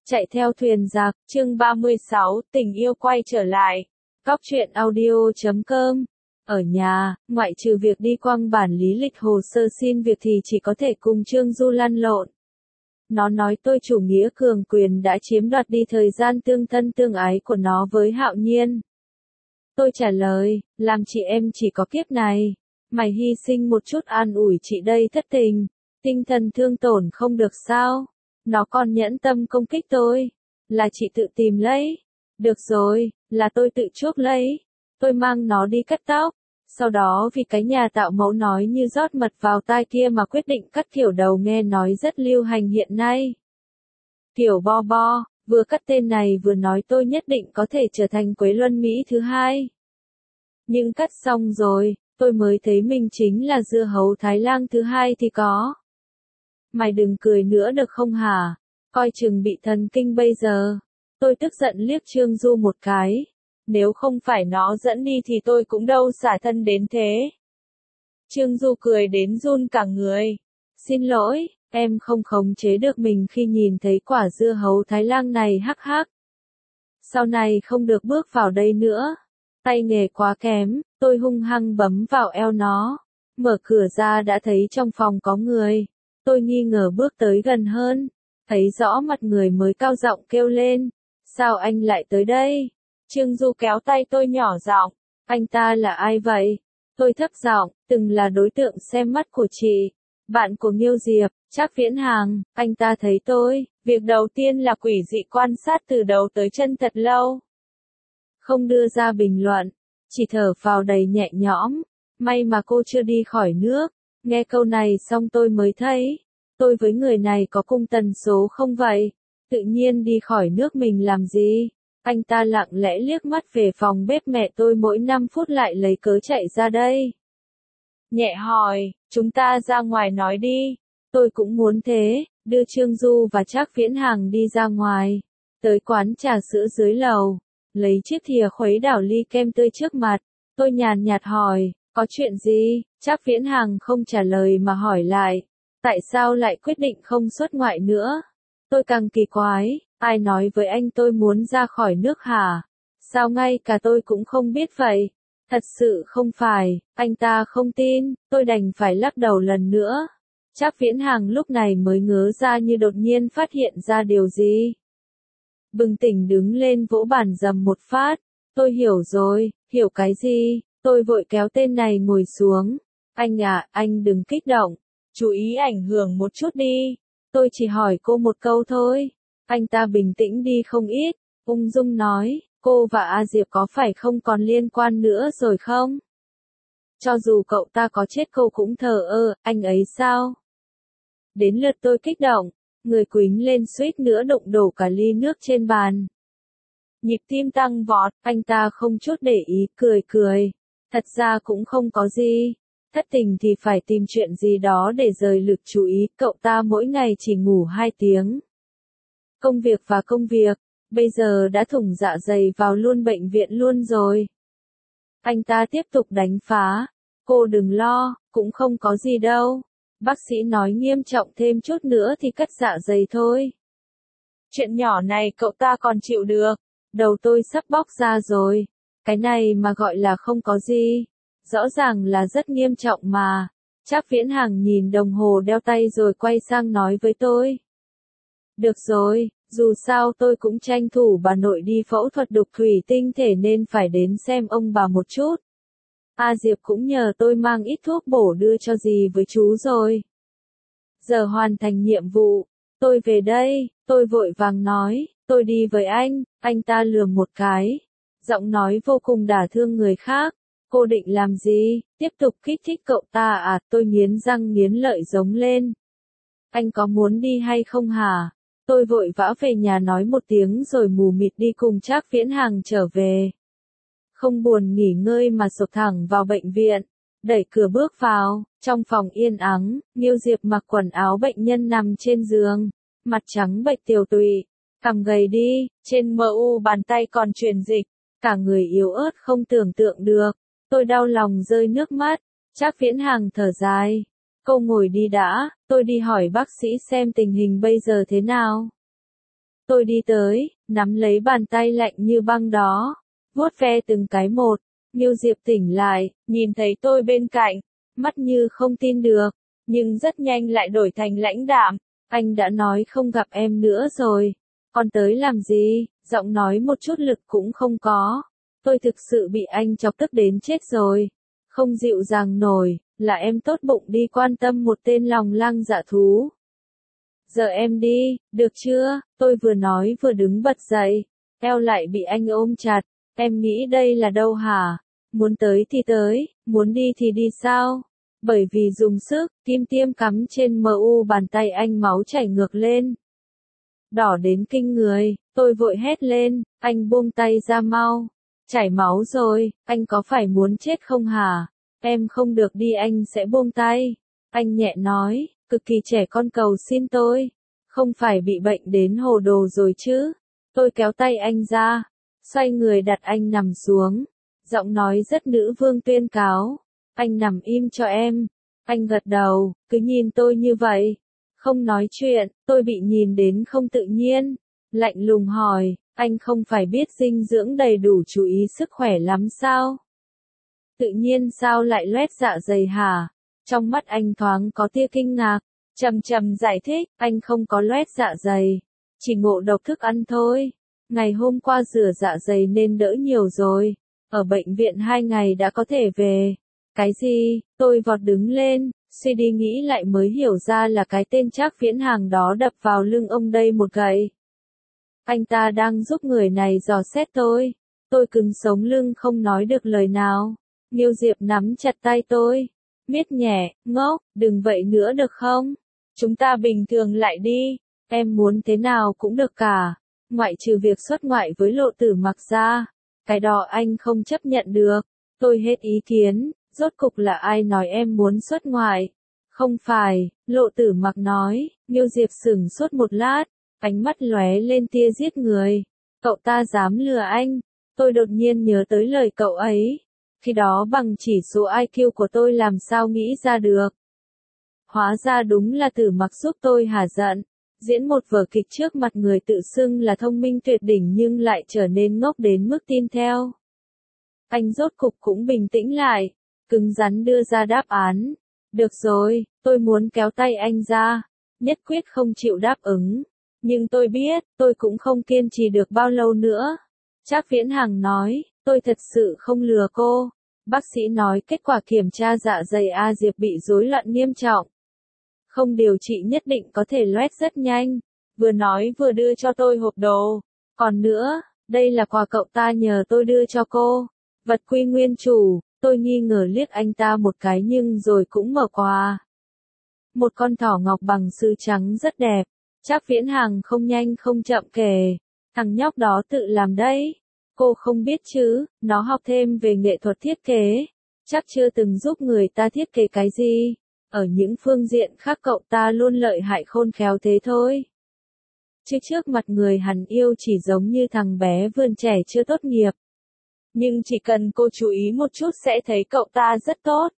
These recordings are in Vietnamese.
Chạy theo thuyền giặc, chương 36, tình yêu quay trở lại. Góc truyện audio.com. Ở nhà, ngoại trừ việc đi quăng bản lý lịch hồ sơ xin việc thì chỉ có thể cùng Trương Du lăn lộn. Nó nói tôi chủ nghĩa cường quyền đã chiếm đoạt đi thời gian tương thân tương ái của nó với Hạo Nhiên. Tôi trả lời, làm chị em chỉ có kiếp này. Mày hy sinh một chút an ủi chị đây thất tình. Tinh thần thương tổn không được sao? Nó còn nhẫn tâm công kích tôi. Là chị tự tìm lấy. Được rồi, là tôi tự chuốc lấy. Tôi mang nó đi cắt tóc. Sau đó vì cái nhà tạo mẫu nói như rót mật vào tai kia mà quyết định cắt kiểu đầu nghe nói rất lưu hành hiện nay. Kiểu bo bo, vừa cắt tên này vừa nói tôi nhất định có thể trở thành Quế Luân Mỹ thứ hai. Nhưng cắt xong rồi, tôi mới thấy mình chính là dưa hấu Thái Lang thứ hai thì có. Mày đừng cười nữa được không hả? Coi chừng bị thần kinh bây giờ. Tôi tức giận liếc Trương Du một cái. Nếu không phải nó dẫn đi thì tôi cũng đâu xả thân đến thế. Trương Du cười đến run cả người. Xin lỗi, em không khống chế được mình khi nhìn thấy quả dưa hấu Thái Lang này hắc hắc. Sau này không được bước vào đây nữa. Tay nghề quá kém, tôi hung hăng bấm vào eo nó. Mở cửa ra đã thấy trong phòng có người. Tôi nghi ngờ bước tới gần hơn. Thấy rõ mặt người mới cao giọng kêu lên. Sao anh lại tới đây? Trương Du kéo tay tôi nhỏ giọng. Anh ta là ai vậy? Tôi thấp giọng, từng là đối tượng xem mắt của chị. Bạn của Nghiêu Diệp, Trác Viễn Hàng. Anh ta thấy tôi. Việc đầu tiên là quỷ dị quan sát từ đầu tới chân thật lâu. Không đưa ra bình luận. Chỉ thở phào đầy nhẹ nhõm. May mà cô chưa đi khỏi nước. Nghe câu này xong tôi mới thấy. Tôi với người này có cùng tần số không vậy? Tự nhiên đi khỏi nước mình làm gì? Anh ta lặng lẽ liếc mắt về phòng bếp mẹ tôi mỗi 5 phút lại lấy cớ chạy ra đây. Nhẹ hỏi, chúng ta ra ngoài nói đi. Tôi cũng muốn thế, đưa Trương Du và Trác Viễn Hàng đi ra ngoài. Tới quán trà sữa dưới lầu. Lấy chiếc thìa khuấy đảo ly kem tươi trước mặt. Tôi nhàn nhạt hỏi, có chuyện gì? Trác Viễn Hàng không trả lời mà hỏi lại. Tại sao lại quyết định không xuất ngoại nữa? Tôi càng kỳ quái, ai nói với anh tôi muốn ra khỏi nước hả? Sao ngay cả tôi cũng không biết vậy? Thật sự không phải, anh ta không tin, tôi đành phải lắc đầu lần nữa. Trác Viễn Hàng lúc này mới ngớ ra như đột nhiên phát hiện ra điều gì. Bừng tỉnh đứng lên vỗ bàn dầm một phát. Tôi hiểu rồi, hiểu cái gì? Tôi vội kéo tên này ngồi xuống. Anh à, anh đừng kích động. Chú ý ảnh hưởng một chút đi. Tôi chỉ hỏi cô một câu thôi. Anh ta bình tĩnh đi không ít. Ung dung nói, cô và A Diệp có phải không còn liên quan nữa rồi không? Cho dù cậu ta có chết cô cũng thờ ơ, anh ấy sao? Đến lượt tôi kích động. Người quýnh lên suýt nữa đụng đổ cả ly nước trên bàn. Nhịp tim tăng vọt, anh ta không chút để ý, cười cười. Thật ra cũng không có gì. Thất tình thì phải tìm chuyện gì đó để rời lực chú ý, cậu ta mỗi ngày chỉ ngủ 2 tiếng. Công việc và công việc, bây giờ đã thủng dạ dày vào luôn bệnh viện luôn rồi. Anh ta tiếp tục đánh phá. Cô đừng lo, cũng không có gì đâu. Bác sĩ nói nghiêm trọng thêm chút nữa thì cắt dạ dày thôi. Chuyện nhỏ này cậu ta còn chịu được. Đầu tôi sắp bóc ra rồi. Cái này mà gọi là không có gì. Rõ ràng là rất nghiêm trọng mà. Trác Viễn Hàng nhìn đồng hồ đeo tay rồi quay sang nói với tôi. Được rồi, dù sao tôi cũng tranh thủ bà nội đi phẫu thuật đục thủy tinh thể nên phải đến xem ông bà một chút. A Diệp cũng nhờ tôi mang ít thuốc bổ đưa cho dì với chú rồi. Giờ hoàn thành nhiệm vụ, tôi về đây, tôi vội vàng nói, tôi đi với anh ta lườm một cái. Giọng nói vô cùng đả thương người khác. Cô định làm gì? Tiếp tục kích thích cậu ta à? Tôi nghiến răng nghiến lợi giống lên. Anh có muốn đi hay không hả? Tôi vội vã về nhà nói một tiếng rồi mù mịt đi cùng Trác Viễn Hàng trở về. Không buồn nghỉ ngơi mà sộc thẳng vào bệnh viện. Đẩy cửa bước vào, trong phòng yên ắng, Nghiêu Diệp mặc quần áo bệnh nhân nằm trên giường. Mặt trắng bệch tiều tụy, cằm gầy đi, trên mu bàn tay còn truyền dịch. Cả người yếu ớt không tưởng tượng được. Tôi đau lòng rơi nước mắt. Trác Viễn Hàng thở dài. Cô ngồi đi đã, tôi đi hỏi bác sĩ xem tình hình bây giờ thế nào. Tôi đi tới, nắm lấy bàn tay lạnh như băng đó, vuốt ve từng cái một. Nghiêu Diệp tỉnh lại, nhìn thấy tôi bên cạnh, mắt như không tin được, nhưng rất nhanh lại đổi thành lãnh đạm. Anh đã nói không gặp em nữa rồi, còn tới làm gì, giọng nói một chút lực cũng không có. Tôi thực sự bị anh chọc tức đến chết rồi, không dịu dàng nổi, là em tốt bụng đi quan tâm một tên lòng lang dạ thú. Giờ em đi, được chưa? Tôi vừa nói vừa đứng bật dậy, eo lại bị anh ôm chặt. Em nghĩ đây là đâu hả? Muốn tới thì tới, muốn đi thì đi sao? Bởi vì dùng sức, kim tiêm cắm trên mu bàn tay anh máu chảy ngược lên. Đỏ đến kinh người, tôi vội hét lên, anh buông tay ra mau. Chảy máu rồi, anh có phải muốn chết không hả? Em không được đi anh sẽ buông tay. Anh nhẹ nói, cực kỳ trẻ con cầu xin tôi. Không phải bị bệnh đến hồ đồ rồi chứ? Tôi kéo tay anh ra, xoay người đặt anh nằm xuống. Giọng nói rất nữ vương tuyên cáo. Anh nằm im cho em. Anh gật đầu, cứ nhìn tôi như vậy. Không nói chuyện, tôi bị nhìn đến không tự nhiên. Lạnh lùng hỏi, anh không phải biết dinh dưỡng đầy đủ chú ý sức khỏe lắm sao? Tự nhiên sao lại loét dạ dày hả? Trong mắt anh thoáng có tia kinh ngạc. Trầm trầm giải thích, anh không có loét dạ dày. Chỉ ngộ độc thức ăn thôi. Ngày hôm qua rửa dạ dày nên đỡ nhiều rồi. Ở bệnh viện 2 ngày đã có thể về. Cái gì? Tôi vọt đứng lên, suy đi nghĩ lại mới hiểu ra là cái tên Trác Viễn Hàng đó đập vào lưng ông đây một gậy. Anh ta đang giúp người này dò xét tôi. Tôi cứng sống lưng không nói được lời nào. Nghiêu Diệp nắm chặt tay tôi. Miết nhẹ, ngốc, đừng vậy nữa được không? Chúng ta bình thường lại đi. Em muốn thế nào cũng được cả. Ngoại trừ việc xuất ngoại với Lộ Tử Mặc ra. Cái đó anh không chấp nhận được. Tôi hết ý kiến. Rốt cục là ai nói em muốn xuất ngoại? Không phải, Lộ Tử Mặc nói. Nghiêu Diệp sững sốt một lát, ánh mắt lóe lên tia giết người. Cậu ta dám lừa anh? Tôi đột nhiên nhớ tới lời cậu ấy. Khi đó bằng chỉ số IQ của tôi làm sao nghĩ ra được. Hóa ra đúng là Tử Mặc giúp tôi hả giận. Diễn một vở kịch trước mặt người tự xưng là thông minh tuyệt đỉnh nhưng lại trở nên ngốc đến mức tin theo. Anh rốt cục cũng bình tĩnh lại, cứng rắn đưa ra đáp án. Được rồi, tôi muốn kéo tay anh ra, nhất quyết không chịu đáp ứng. Nhưng tôi biết, tôi cũng không kiên trì được bao lâu nữa. Trác Viễn Hằng nói, tôi thật sự không lừa cô. Bác sĩ nói kết quả kiểm tra dạ dày A Diệp bị rối loạn nghiêm trọng. Không điều trị nhất định có thể loét rất nhanh. Vừa nói vừa đưa cho tôi hộp đồ. Còn nữa, đây là quà cậu ta nhờ tôi đưa cho cô. Vật quy nguyên chủ. Tôi nghi ngờ liếc anh ta một cái nhưng rồi cũng mở quà. Một con thỏ ngọc bằng sứ trắng rất đẹp. Trác Viễn Hằng không nhanh không chậm kể. Thằng nhóc đó tự làm đấy. Cô không biết chứ, nó học thêm về nghệ thuật thiết kế. Chắc chưa từng giúp người ta thiết kế cái gì. Ở những phương diện khác cậu ta luôn lợi hại khôn khéo thế thôi. Chứ trước mặt người hắn yêu chỉ giống như thằng bé vườn trẻ chưa tốt nghiệp. Nhưng chỉ cần cô chú ý một chút sẽ thấy cậu ta rất tốt.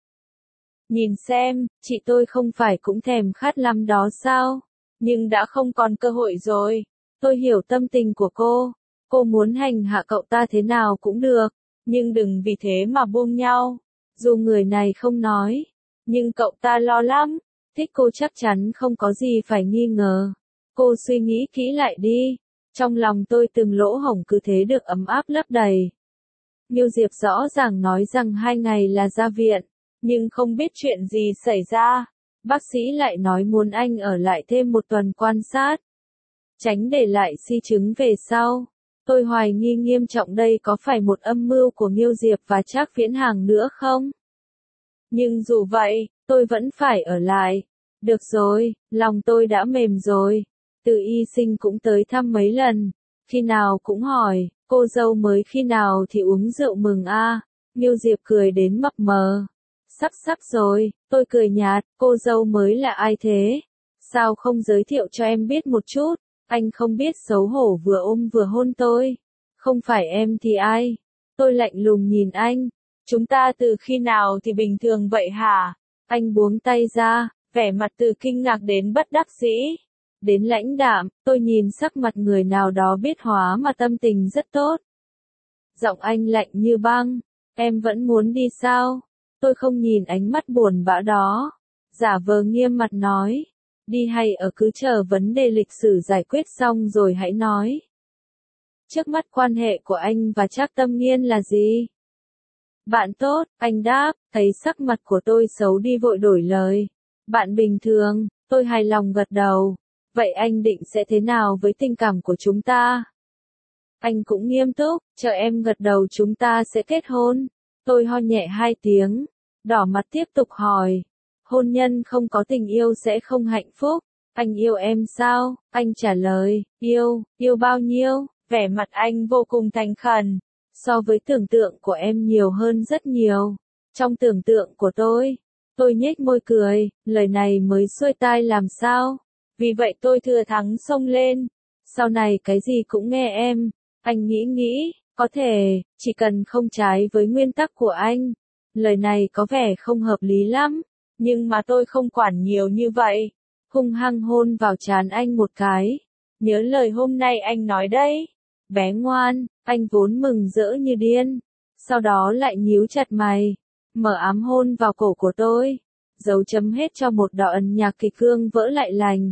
Nhìn xem, chị tôi không phải cũng thèm khát lắm đó sao? Nhưng đã không còn cơ hội rồi. Tôi hiểu tâm tình của cô. Cô muốn hành hạ cậu ta thế nào cũng được. Nhưng đừng vì thế mà buông nhau. Dù người này không nói. Nhưng cậu ta lo lắm. Thích cô chắc chắn không có gì phải nghi ngờ. Cô suy nghĩ kỹ lại đi. Trong lòng tôi từng lỗ hổng cứ thế được ấm áp lấp đầy. Nghiêu Diệp rõ ràng nói rằng 2 ngày là ra viện, nhưng không biết chuyện gì xảy ra. Bác sĩ lại nói muốn anh ở lại thêm 1 tuần quan sát, tránh để lại di chứng về sau. Tôi hoài nghi nghiêm trọng đây có phải một âm mưu của Nghiêu Diệp và Trác Viễn Hàng nữa không? Nhưng dù vậy, tôi vẫn phải ở lại. Được rồi, lòng tôi đã mềm rồi. Từ Y Sinh cũng tới thăm mấy lần, khi nào cũng hỏi. Cô dâu mới khi nào thì uống rượu mừng a? Nghiêu Diệp cười đến mập mờ. Sắp rồi, tôi cười nhạt, cô dâu mới là ai thế? Sao không giới thiệu cho em biết một chút? Anh không biết xấu hổ vừa ôm vừa hôn tôi. Không phải em thì ai? Tôi lạnh lùng nhìn anh. Chúng ta từ khi nào thì bình thường vậy hả? Anh buông tay ra, vẻ mặt từ kinh ngạc đến bất đắc dĩ. đến lãnh đạm, tôi nhìn sắc mặt người nào đó biết hóa mà tâm tình rất tốt. Giọng anh lạnh như băng, em vẫn muốn đi sao? Tôi không nhìn ánh mắt buồn bã đó, giả vờ nghiêm mặt nói, đi hay ở cứ chờ vấn đề lịch sử giải quyết xong rồi hãy nói. Trước mắt quan hệ của anh và Trác Tâm Nghiên là gì? Bạn tốt, anh đáp, thấy sắc mặt của tôi xấu đi vội đổi lời. Bạn bình thường, tôi hài lòng gật đầu. Vậy anh định sẽ thế nào với tình cảm của chúng ta? Anh cũng nghiêm túc, chờ em gật đầu chúng ta sẽ kết hôn. Tôi ho nhẹ 2 tiếng, đỏ mặt tiếp tục hỏi. Hôn nhân không có tình yêu sẽ không hạnh phúc. Anh yêu em sao? Anh trả lời, yêu bao nhiêu? Vẻ mặt anh vô cùng thành khẩn. So với tưởng tượng của em nhiều hơn rất nhiều. Trong tưởng tượng của tôi nhếch môi cười, lời này mới xuôi tai làm sao? Vì vậy tôi thừa thắng xông lên. Sau này cái gì cũng nghe em. Anh nghĩ, có thể, chỉ cần không trái với nguyên tắc của anh. Lời này có vẻ không hợp lý lắm, nhưng mà tôi không quản nhiều như vậy. Hung hăng hôn vào trán anh một cái. Nhớ lời hôm nay anh nói đấy. Bé ngoan, anh vốn mừng rỡ như điên. Sau đó lại nhíu chặt mày, mở ám hôn vào cổ của tôi. Dấu chấm hết cho một đoạn nhạc kịch cương vỡ lại lành.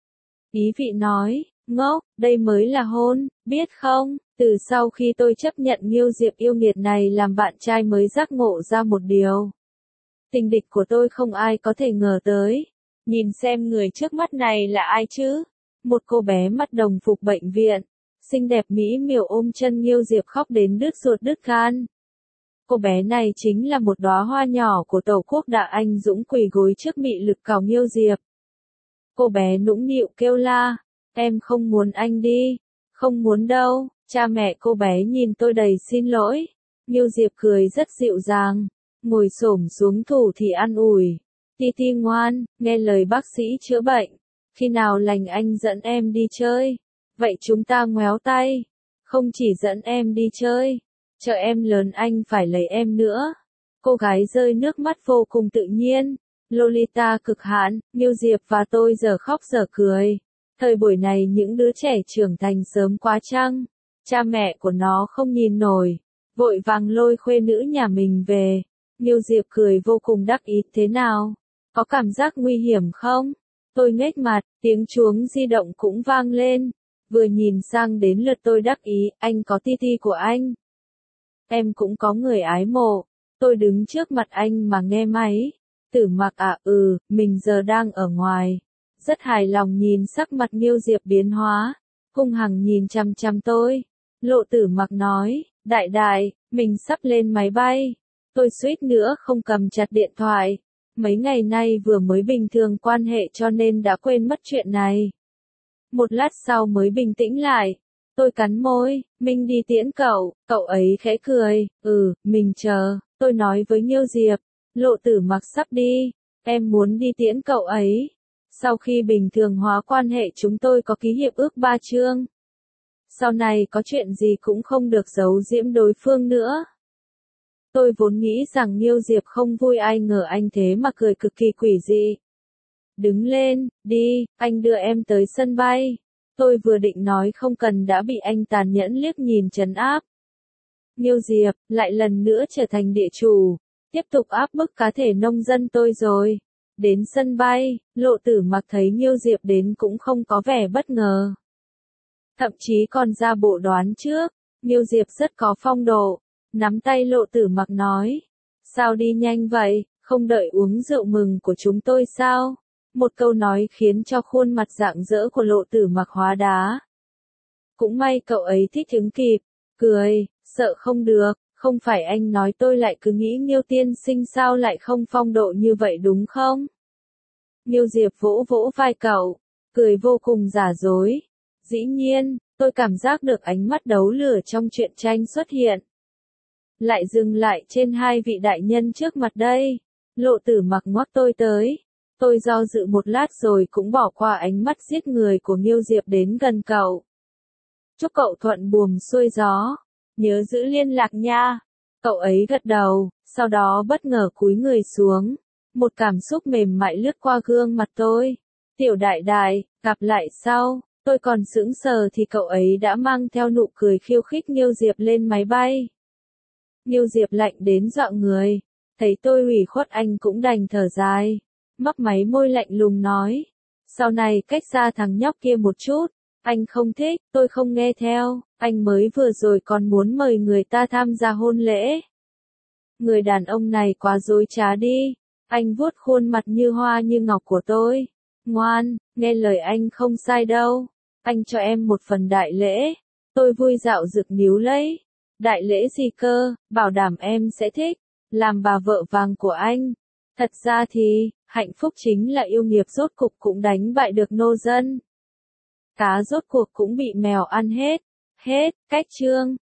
Ý vị nói, ngốc, đây mới là hôn, biết không? Từ sau khi tôi chấp nhận Nghiêu Diệp yêu nghiệt này làm bạn trai mới giác ngộ ra một điều. Tình địch của tôi không ai có thể ngờ tới. Nhìn xem người trước mắt này là ai chứ? Một cô bé mắt đồng phục bệnh viện. Xinh đẹp mỹ miều ôm chân Nghiêu Diệp khóc đến đứt ruột đứt gan. Cô bé này chính là một đóa hoa nhỏ của Tổ quốc đã anh dũng quỳ gối trước mị lực cào Nghiêu Diệp. Cô bé nũng nịu kêu la, em không muốn anh đi, không muốn đâu. Cha mẹ cô bé nhìn tôi đầy xin lỗi. Nghiêu Diệp cười rất dịu dàng, ngồi xổm xuống thủ thì an ủi. Ti ngoan, nghe lời bác sĩ chữa bệnh. Khi nào lành anh dẫn em đi chơi. Vậy chúng ta ngoéo tay. Không chỉ dẫn em đi chơi, chờ em lớn anh phải lấy em nữa. Cô gái rơi nước mắt vô cùng tự nhiên. Lolita cực hạn, Nghiêu Diệp và tôi giờ khóc giờ cười. Thời buổi này những đứa trẻ trưởng thành sớm quá chăng? Cha mẹ của nó không nhìn nổi, vội vàng lôi khuê nữ nhà mình về. Nghiêu Diệp cười vô cùng đắc ý, thế nào? Có cảm giác nguy hiểm không? Tôi nhếch mặt, tiếng chuông di động cũng vang lên. Vừa nhìn sang đến lượt tôi đắc ý, anh có Ti của anh. Em cũng có người ái mộ. Tôi đứng trước mặt anh mà nghe máy. Tử Mặc à, mình giờ đang ở ngoài. Rất hài lòng nhìn sắc mặt Nghiêu Diệp biến hóa. Hung hăng nhìn chăm chăm tôi. Lộ Tử Mặc nói, đại, mình sắp lên máy bay. Tôi suýt nữa không cầm chặt điện thoại. Mấy ngày nay vừa mới bình thường quan hệ cho nên đã quên mất chuyện này. Một lát sau mới bình tĩnh lại. Tôi cắn môi, mình đi tiễn cậu ấy khẽ cười, mình chờ, tôi nói với Nghiêu Diệp. Lộ Tử Mặc sắp đi, em muốn đi tiễn cậu ấy. Sau khi bình thường hóa quan hệ chúng tôi có ký hiệp ước 3 chương. Sau này có chuyện gì cũng không được giấu giếm đối phương nữa. Tôi vốn nghĩ rằng Nghiêu Diệp không vui, ai ngờ anh thế mà cười cực kỳ quỷ dị. Đứng lên, đi, anh đưa em tới sân bay. Tôi vừa định nói không cần đã bị anh tàn nhẫn liếc nhìn trấn áp. Nghiêu Diệp, lại lần nữa trở thành địa chủ, tiếp tục áp bức cá thể nông dân tôi rồi. Đến sân bay, Lộ Tử Mặc thấy Nghiêu Diệp đến cũng không có vẻ bất ngờ. Thậm chí còn ra bộ đoán trước, Nghiêu Diệp rất có phong độ, nắm tay Lộ Tử Mặc nói. Sao đi nhanh vậy, không đợi uống rượu mừng của chúng tôi sao? Một câu nói khiến cho khuôn mặt rạng rỡ của Lộ Tử Mặc hóa đá. Cũng may cậu ấy thích ứng kịp, cười, sợ không được, không phải anh nói tôi lại cứ nghĩ Nghiêu tiên sinh sao lại không phong độ như vậy đúng không? Nghiêu Diệp vỗ vỗ vai cậu, cười vô cùng giả dối. Dĩ nhiên, tôi cảm giác được ánh mắt đấu lửa trong truyện tranh xuất hiện. Lại dừng lại trên hai vị đại nhân trước mặt đây. Lộ Tử Mặc ngoắc tôi tới. Tôi do dự một lát rồi cũng bỏ qua ánh mắt giết người của Nghiêu Diệp đến gần cậu. Chúc cậu thuận buồm xuôi gió. Nhớ giữ liên lạc nha. Cậu ấy gật đầu, sau đó bất ngờ cúi người xuống. Một cảm xúc mềm mại lướt qua gương mặt tôi. Tiểu đại đại, gặp lại sau. Tôi còn sững sờ thì cậu ấy đã mang theo nụ cười khiêu khích Nghiêu Diệp lên máy bay. Nghiêu Diệp lạnh đến dọa người. Thấy tôi ủy khuất anh cũng đành thở dài. Mấp máy môi lạnh lùng nói. Sau này cách xa thằng nhóc kia một chút. Anh không thích, tôi không nghe theo. Anh mới vừa rồi còn muốn mời người ta tham gia hôn lễ. Người đàn ông này quá dối trá đi. Anh vuốt khuôn mặt như hoa như ngọc của tôi. Ngoan, nghe lời anh không sai đâu. Anh cho em một phần đại lễ. Tôi vui dạo rực níu lấy. Đại lễ gì cơ, bảo đảm em sẽ thích. Làm bà vợ vàng của anh. Thật ra thì, hạnh phúc chính là yêu nghiệp rốt cục cũng đánh bại được nô dân. Cá rốt cuộc cũng bị mèo ăn hết. Hết, cách chương.